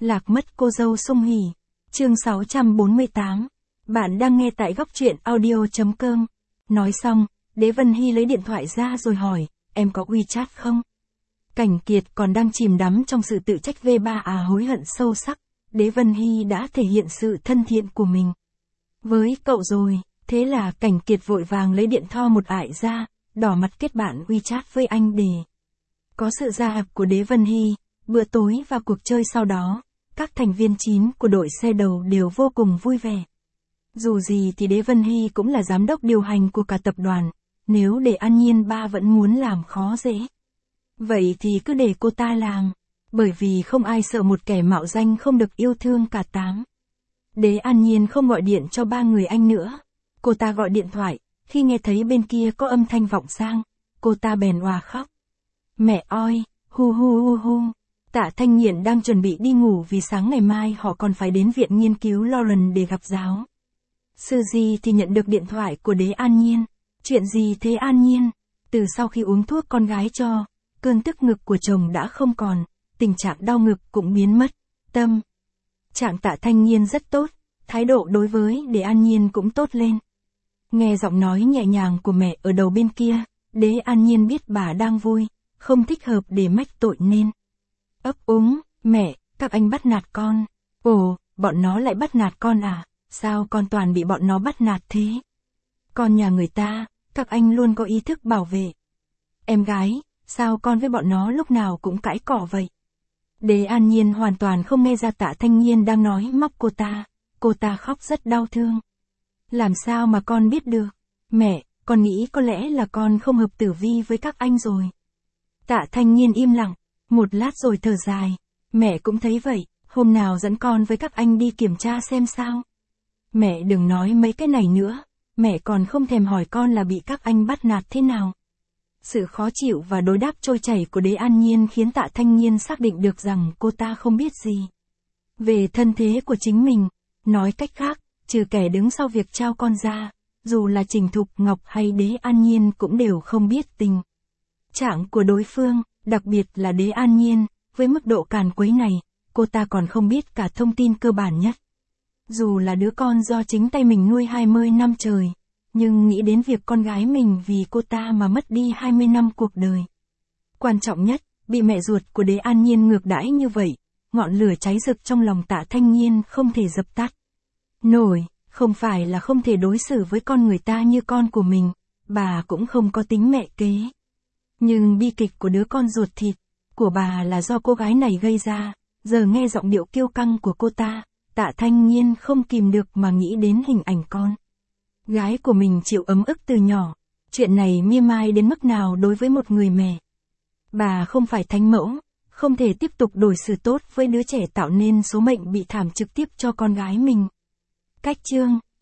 Lạc mất cô dâu Sung Hỉ. Chương 648. Bạn đang nghe tại góc truyện audio.com. Nói xong, Đế Vân Hy lấy điện thoại ra rồi hỏi, em có WeChat không? Cảnh Kiệt còn đang chìm đắm trong sự tự trách V3 hối hận sâu sắc. Đế Vân Hy đã thể hiện sự thân thiện của mình với cậu rồi, thế là Cảnh Kiệt vội vàng lấy điện thoại một ải ra, đỏ mặt kết bạn WeChat với anh để có sự gia nhập của Đế Vân Hy. Bữa tối và cuộc chơi sau đó, các thành viên 9 của đội xe đầu đều vô cùng vui vẻ. Dù gì thì Đế Vân Hy cũng là giám đốc điều hành của cả tập đoàn, nếu để An Nhiên ba vẫn muốn làm khó dễ, vậy thì cứ để cô ta làm, bởi vì không ai sợ một kẻ mạo danh không được yêu thương cả tám. Đế An Nhiên không gọi điện cho ba người anh nữa, cô ta gọi điện thoại, khi nghe thấy bên kia có âm thanh vọng sang, cô ta bèn òa khóc. Mẹ ơi, hu hu hu hu. Tạ Thanh Nghiện đang chuẩn bị đi ngủ vì sáng ngày mai họ còn phải đến viện nghiên cứu Lauren để gặp giáo sư Di thì nhận được điện thoại của Đế An Nhiên. Chuyện gì thế An Nhiên? Từ sau khi uống thuốc con gái cho, cơn tức ngực của chồng đã không còn, tình trạng đau ngực cũng biến mất. Tâm trạng Tạ Thanh Nghiên rất tốt, thái độ đối với Đế An Nhiên cũng tốt lên. Nghe giọng nói nhẹ nhàng của mẹ ở đầu bên kia, Đế An Nhiên biết bà đang vui, không thích hợp để mách tội nên ấp úng, mẹ, các anh bắt nạt con. Ồ, bọn nó lại bắt nạt con à? Sao con toàn bị bọn nó bắt nạt thế? Con nhà người ta, các anh luôn có ý thức bảo vệ em gái, sao con với bọn nó lúc nào cũng cãi cọ vậy? Đế An Nhiên hoàn toàn không nghe ra Tạ Thanh Nghiên đang nói móc cô ta khóc rất đau thương. Làm sao mà con biết được? Mẹ, con nghĩ có lẽ là con không hợp tử vi với các anh rồi. Tạ Thanh Nghiên im lặng, một lát rồi thở dài. Mẹ cũng thấy vậy, hôm nào dẫn con với các anh đi kiểm tra xem sao. Mẹ đừng nói mấy cái này nữa, mẹ còn không thèm hỏi con là bị các anh bắt nạt thế nào. Sự khó chịu và đối đáp trôi chảy của Đế An Nhiên khiến Tạ Thanh Nghiên xác định được rằng cô ta không biết gì về thân thế của chính mình. Nói cách khác, trừ kẻ đứng sau việc trao con ra, dù là Trình Thục Ngọc hay Đế An Nhiên cũng đều không biết tình trạng của đối phương, đặc biệt là Đế An Nhiên, với mức độ càn quấy này, cô ta còn không biết cả thông tin cơ bản nhất. Dù là đứa con do chính tay mình nuôi 20 năm trời, nhưng nghĩ đến việc con gái mình vì cô ta mà mất đi 20 năm cuộc đời. Quan trọng nhất, bị mẹ ruột của Đế An Nhiên ngược đãi như vậy, ngọn lửa cháy rực trong lòng Tạ Thanh Nghiên không thể dập tắt nổi, không phải là không thể đối xử với con người ta như con của mình, bà cũng không có tính mẹ kế. Nhưng bi kịch của đứa con ruột thịt của bà là do cô gái này gây ra, giờ nghe giọng điệu kiêu căng của cô ta, Tạ Thanh Nghiên không kìm được mà nghĩ đến hình ảnh con gái của mình chịu ấm ức từ nhỏ. Chuyện này mỉa mai đến mức nào đối với một người mẹ. Bà không phải thánh mẫu, không thể tiếp tục đối xử tốt với đứa trẻ tạo nên số mệnh bị thảm trực tiếp cho con gái mình. Cách chương